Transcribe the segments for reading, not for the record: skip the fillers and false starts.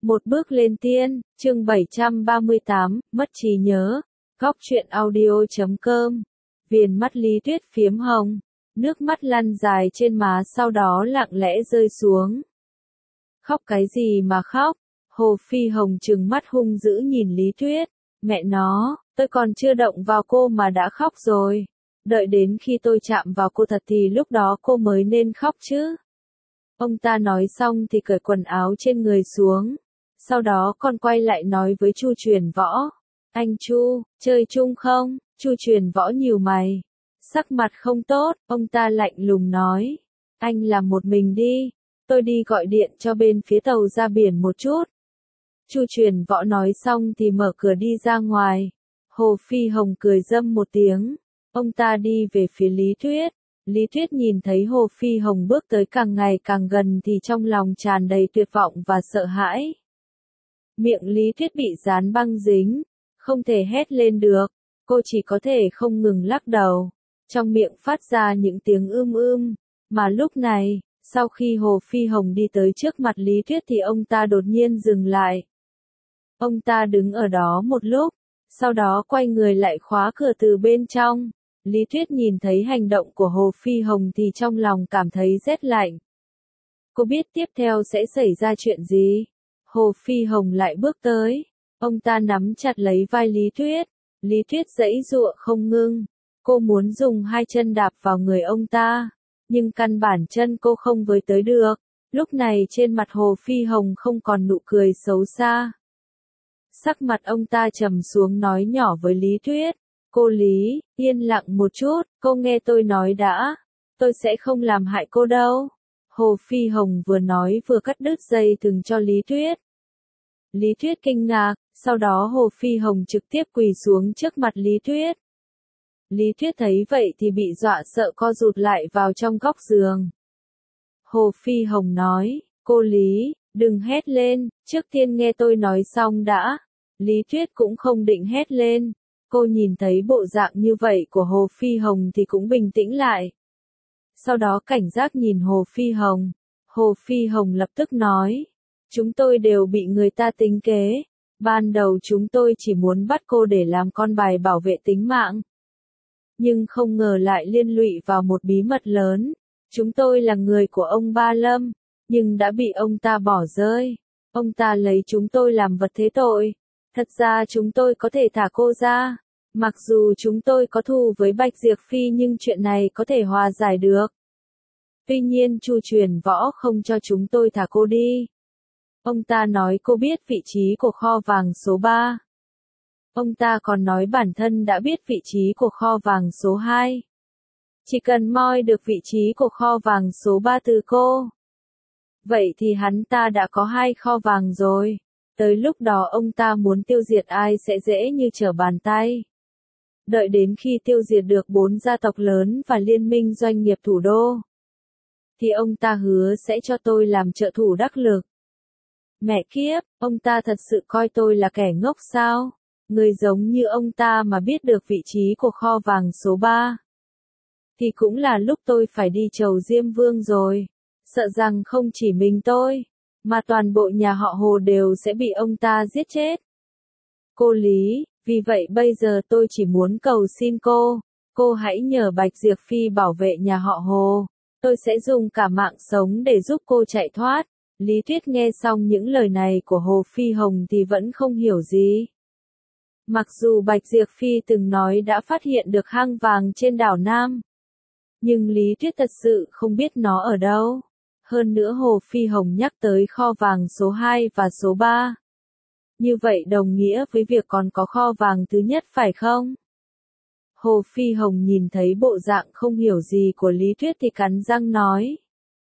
Một bước lên tiên, chương 738, mất trí nhớ. Góc truyện audio.com. Viền mắt Lý Tuyết phiếm hồng, nước mắt lăn dài trên má sau đó lặng lẽ rơi xuống. Khóc cái gì mà khóc? Hồ Phi Hồng trừng mắt hung dữ nhìn Lý Tuyết. Mẹ nó, tôi còn chưa động vào cô mà đã khóc rồi. Đợi đến khi tôi chạm vào cô thật thì lúc đó cô mới nên khóc chứ. Ông ta nói xong thì cởi quần áo trên người xuống. Sau đó còn quay lại nói với Chu Truyền Võ. Anh Chu, chơi chung không? Chu Truyền Võ nhíu mày. Sắc mặt không tốt, ông ta lạnh lùng nói. Anh làm một mình đi. Tôi đi gọi điện cho bên phía tàu ra biển một chút. Chu Truyền Võ nói xong thì mở cửa đi ra ngoài. Hồ Phi Hồng cười râm một tiếng. Ông ta đi về phía Lý Tuyết. Lý Tuyết nhìn thấy Hồ Phi Hồng bước tới càng ngày càng gần thì trong lòng tràn đầy tuyệt vọng và sợ hãi. Miệng Lý Tuyết bị dán băng dính, không thể hét lên được, cô chỉ có thể không ngừng lắc đầu, trong miệng phát ra những tiếng mà lúc này, sau khi Hồ Phi Hồng đi tới trước mặt Lý Tuyết thì ông ta đột nhiên dừng lại. Ông ta đứng ở đó một lúc, sau đó quay người lại khóa cửa từ bên trong. Lý Tuyết nhìn thấy hành động của Hồ Phi Hồng thì trong lòng cảm thấy rét lạnh. Cô biết tiếp theo sẽ xảy ra chuyện gì? Hồ Phi Hồng lại bước tới. Ông ta nắm chặt lấy vai Lý Tuyết. Lý Tuyết giãy giụa không ngưng. Cô muốn dùng hai chân đạp vào người ông ta. Nhưng căn bản chân cô không với tới được. Lúc này trên mặt Hồ Phi Hồng không còn nụ cười xấu xa. Sắc mặt ông ta trầm xuống nói nhỏ với Lý Tuyết. Cô Lý, yên lặng một chút, cô nghe tôi nói đã. Tôi sẽ không làm hại cô đâu. Hồ Phi Hồng vừa nói vừa cắt đứt dây thừng cho Lý Tuyết. Lý Tuyết kinh ngạc, sau đó Hồ Phi Hồng trực tiếp quỳ xuống trước mặt Lý Tuyết. Lý Tuyết thấy vậy thì bị dọa sợ co rụt lại vào trong góc giường. Hồ Phi Hồng nói, cô Lý, đừng hét lên, trước tiên nghe tôi nói xong đã. Lý Tuyết cũng không định hét lên. Cô nhìn thấy bộ dạng như vậy của Hồ Phi Hồng thì cũng bình tĩnh lại. Sau đó cảnh giác nhìn Hồ Phi Hồng. Hồ Phi Hồng lập tức nói. Chúng tôi đều bị người ta tính kế. Ban đầu chúng tôi chỉ muốn bắt cô để làm con bài bảo vệ tính mạng. Nhưng không ngờ lại liên lụy vào một bí mật lớn. Chúng tôi là người của ông Ba Lâm, nhưng đã bị ông ta bỏ rơi. Ông ta lấy chúng tôi làm vật thế tội. Thật ra chúng tôi có thể thả cô ra. Mặc dù chúng tôi có thù với Bạch Diệp Phi nhưng chuyện này có thể hòa giải được. Tuy nhiên Chu Truyền Võ không cho chúng tôi thả cô đi. Ông ta nói cô biết vị trí của kho vàng số 3. Ông ta còn nói bản thân đã biết vị trí của kho vàng số 2. Chỉ cần moi được vị trí của kho vàng số 3 từ cô. Vậy thì hắn ta đã có 2 kho vàng rồi. Tới lúc đó ông ta muốn tiêu diệt ai sẽ dễ như trở bàn tay. Đợi đến khi tiêu diệt được 4 gia tộc lớn và liên minh doanh nghiệp thủ đô, thì ông ta hứa sẽ cho tôi làm trợ thủ đắc lực. Mẹ kiếp, ông ta thật sự coi tôi là kẻ ngốc sao? Người giống như ông ta mà biết được vị trí của kho vàng số 3. Thì cũng là lúc tôi phải đi chầu Diêm Vương rồi. Sợ rằng không chỉ mình tôi, mà toàn bộ nhà họ Hồ đều sẽ bị ông ta giết chết. Cô Lý, vì vậy bây giờ tôi chỉ muốn cầu xin cô hãy nhờ Bạch Diệp Phi bảo vệ nhà họ Hồ. Tôi sẽ dùng cả mạng sống để giúp cô chạy thoát. Lý Tuyết nghe xong những lời này của Hồ Phi Hồng thì vẫn không hiểu gì. Mặc dù Bạch Diệp Phi từng nói đã phát hiện được hang vàng trên đảo Nam, nhưng Lý Tuyết thật sự không biết nó ở đâu. Hơn nữa Hồ Phi Hồng nhắc tới kho vàng số 2 và số 3. Như vậy đồng nghĩa với việc còn có kho vàng thứ nhất phải không? Hồ Phi Hồng nhìn thấy bộ dạng không hiểu gì của Lý Tuyết thì cắn răng nói.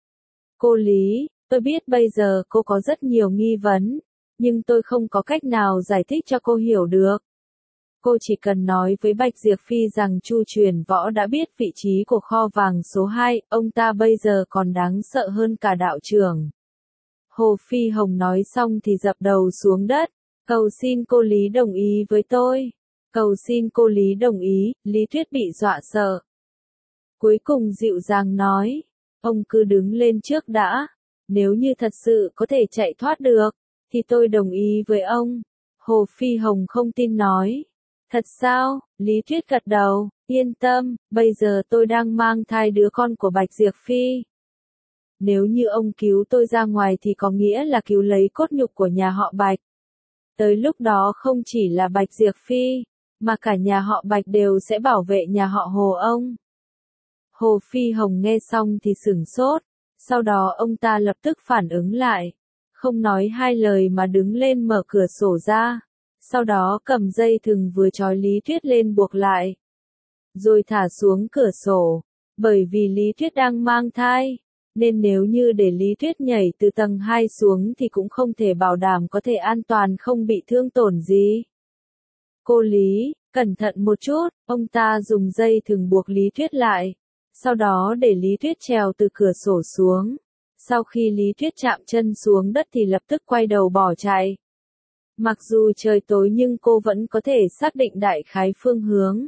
Cô Lý, tôi biết bây giờ cô có rất nhiều nghi vấn, nhưng tôi không có cách nào giải thích cho cô hiểu được. Cô chỉ cần nói với Bạch Diệp Phi rằng Chu Truyền Võ đã biết vị trí của kho vàng số 2, ông ta bây giờ còn đáng sợ hơn cả đạo trưởng. Hồ Phi Hồng nói xong thì dập đầu xuống đất. Cầu xin cô Lý đồng ý với tôi. Cầu xin cô Lý đồng ý. Lý Tuyết bị dọa sợ. Cuối cùng dịu dàng nói. Ông cứ đứng lên trước đã. Nếu như thật sự có thể chạy thoát được, thì tôi đồng ý với ông. Hồ Phi Hồng không tin nói. Thật sao? Lý Tuyết gật đầu, yên tâm, bây giờ tôi đang mang thai đứa con của Bạch Diệp Phi. Nếu như ông cứu tôi ra ngoài thì có nghĩa là cứu lấy cốt nhục của nhà họ Bạch. Tới lúc đó không chỉ là Bạch Diệp Phi, mà cả nhà họ Bạch đều sẽ bảo vệ nhà họ Hồ ông. Hồ Phi Hồng nghe xong thì sửng sốt, sau đó ông ta lập tức phản ứng lại, không nói hai lời mà đứng lên mở cửa sổ ra, sau đó cầm dây thừng vừa trói Lý Tuyết lên buộc lại, rồi thả xuống cửa sổ, bởi vì Lý Tuyết đang mang thai, nên nếu như để Lý Tuyết nhảy từ tầng 2 xuống thì cũng không thể bảo đảm có thể an toàn không bị thương tổn gì. Cô Lý, cẩn thận một chút, ông ta dùng dây thừng buộc Lý Tuyết lại, sau đó để Lý Tuyết trèo từ cửa sổ xuống. Sau khi Lý Tuyết chạm chân xuống đất thì lập tức quay đầu bỏ chạy. Mặc dù trời tối nhưng cô vẫn có thể xác định đại khái phương hướng.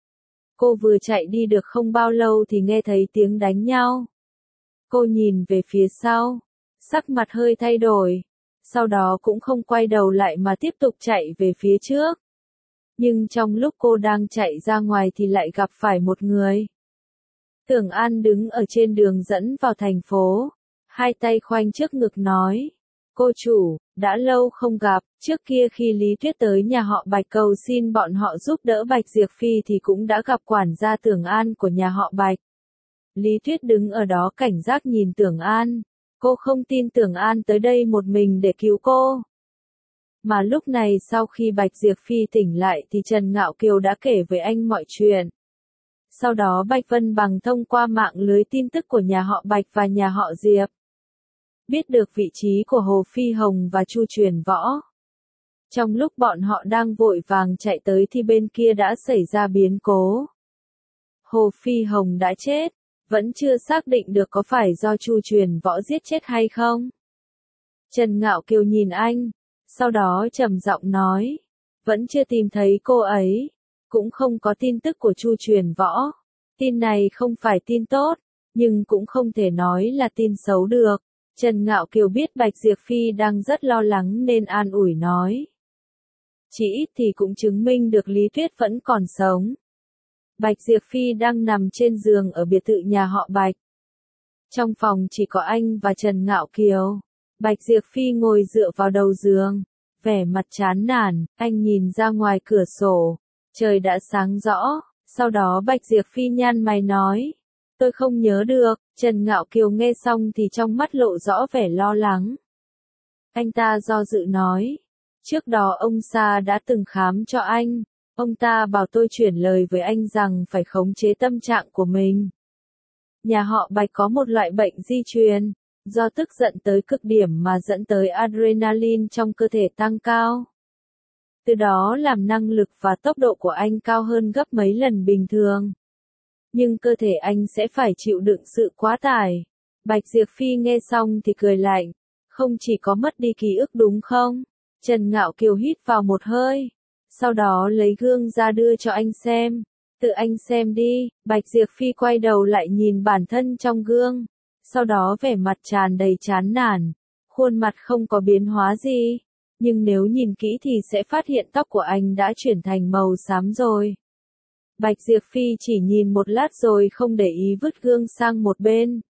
Cô vừa chạy đi được không bao lâu thì nghe thấy tiếng đánh nhau. Cô nhìn về phía sau, sắc mặt hơi thay đổi, sau đó cũng không quay đầu lại mà tiếp tục chạy về phía trước. Nhưng trong lúc cô đang chạy ra ngoài thì lại gặp phải một người. Tưởng An đứng ở trên đường dẫn vào thành phố, hai tay khoanh trước ngực nói. Cô chủ, đã lâu không gặp, trước kia khi Lý Tuyết tới nhà họ Bạch cầu xin bọn họ giúp đỡ Bạch Diệp Phi thì cũng đã gặp quản gia Tưởng An của nhà họ Bạch. Lý Tuyết đứng ở đó cảnh giác nhìn Tưởng An, cô không tin Tưởng An tới đây một mình để cứu cô. Mà lúc này sau khi Bạch Diệp Phi tỉnh lại thì Trần Ngạo Kiều đã kể với anh mọi chuyện. Sau đó Bạch Vân Bằng thông qua mạng lưới tin tức của nhà họ Bạch và nhà họ Diệp, biết được vị trí của Hồ Phi Hồng và Chu Truyền Võ. Trong lúc bọn họ đang vội vàng chạy tới thì bên kia đã xảy ra biến cố. Hồ Phi Hồng đã chết, vẫn chưa xác định được có phải do Chu Truyền Võ giết chết hay không. Trần Ngạo Kiều nhìn anh, sau đó trầm giọng nói, vẫn chưa tìm thấy cô ấy, cũng không có tin tức của Chu Truyền Võ. Tin này không phải tin tốt, nhưng cũng không thể nói là tin xấu được. Trần Ngạo Kiều biết Bạch Diệp Phi đang rất lo lắng nên an ủi nói. Chỉ ít thì cũng chứng minh được Lý Tuyết vẫn còn sống. Bạch Diệp Phi đang nằm trên giường ở biệt thự nhà họ Bạch. Trong phòng chỉ có anh và Trần Ngạo Kiều. Bạch Diệp Phi ngồi dựa vào đầu giường, vẻ mặt chán nản, anh nhìn ra ngoài cửa sổ. Trời đã sáng rõ, sau đó Bạch Diệp Phi nhăn mày nói. Tôi không nhớ được, Trần Ngạo Kiều nghe xong thì trong mắt lộ rõ vẻ lo lắng. Anh ta do dự nói. Trước đó ông Sa đã từng khám cho anh. Ông ta bảo tôi chuyển lời với anh rằng phải khống chế tâm trạng của mình. Nhà họ Bạch có một loại bệnh di truyền, do tức giận tới cực điểm mà dẫn tới adrenaline trong cơ thể tăng cao. Từ đó làm năng lực và tốc độ của anh cao hơn gấp mấy lần bình thường. Nhưng cơ thể anh sẽ phải chịu đựng sự quá tải. Bạch Diệp Phi nghe xong thì cười lạnh. Không chỉ có mất đi ký ức đúng không? Trần Ngạo Kiều hít vào một hơi. Sau đó lấy gương ra đưa cho anh xem. Tự anh xem đi. Bạch Diệp Phi quay đầu lại nhìn bản thân trong gương. Sau đó vẻ mặt tràn đầy chán nản. Khuôn mặt không có biến hóa gì. Nhưng nếu nhìn kỹ thì sẽ phát hiện tóc của anh đã chuyển thành màu xám rồi. Bạch Diệp Phi chỉ nhìn một lát rồi không để ý vứt gương sang một bên.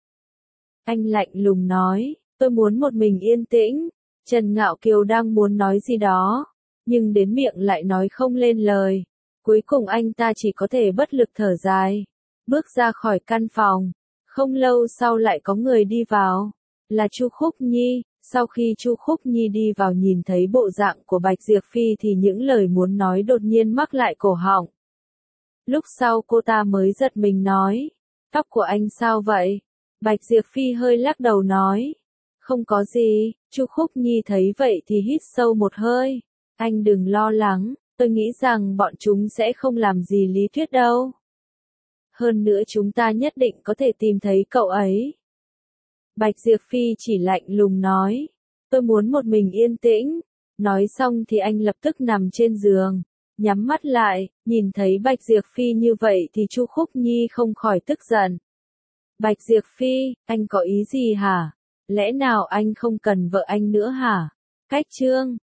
Anh lạnh lùng nói, tôi muốn một mình yên tĩnh. Trần Ngạo Kiều đang muốn nói gì đó, nhưng đến miệng lại nói không lên lời. Cuối cùng anh ta chỉ có thể bất lực thở dài, bước ra khỏi căn phòng. Không lâu sau lại có người đi vào, là Chu Khúc Nhi. Sau khi Chu Khúc Nhi đi vào nhìn thấy bộ dạng của Bạch Diệp Phi thì những lời muốn nói đột nhiên mắc lại cổ họng. Lúc sau cô ta mới giật mình nói, tóc của anh sao vậy? Bạch Diệp Phi hơi lắc đầu nói, không có gì. Chu Khúc Nhi thấy vậy thì hít sâu một hơi, anh đừng lo lắng, tôi nghĩ rằng bọn chúng sẽ không làm gì Lý Tuyết đâu. Hơn nữa chúng ta nhất định có thể tìm thấy cậu ấy. Bạch Diệp Phi chỉ lạnh lùng nói, tôi muốn một mình yên tĩnh. Nói xong thì anh lập tức nằm trên giường, nhắm mắt lại, nhìn thấy Bạch Diệp Phi như vậy thì Chu Khúc Nhi không khỏi tức giận. Bạch Diệp Phi, anh có ý gì hả? Lẽ nào anh không cần vợ anh nữa hả? Cách chương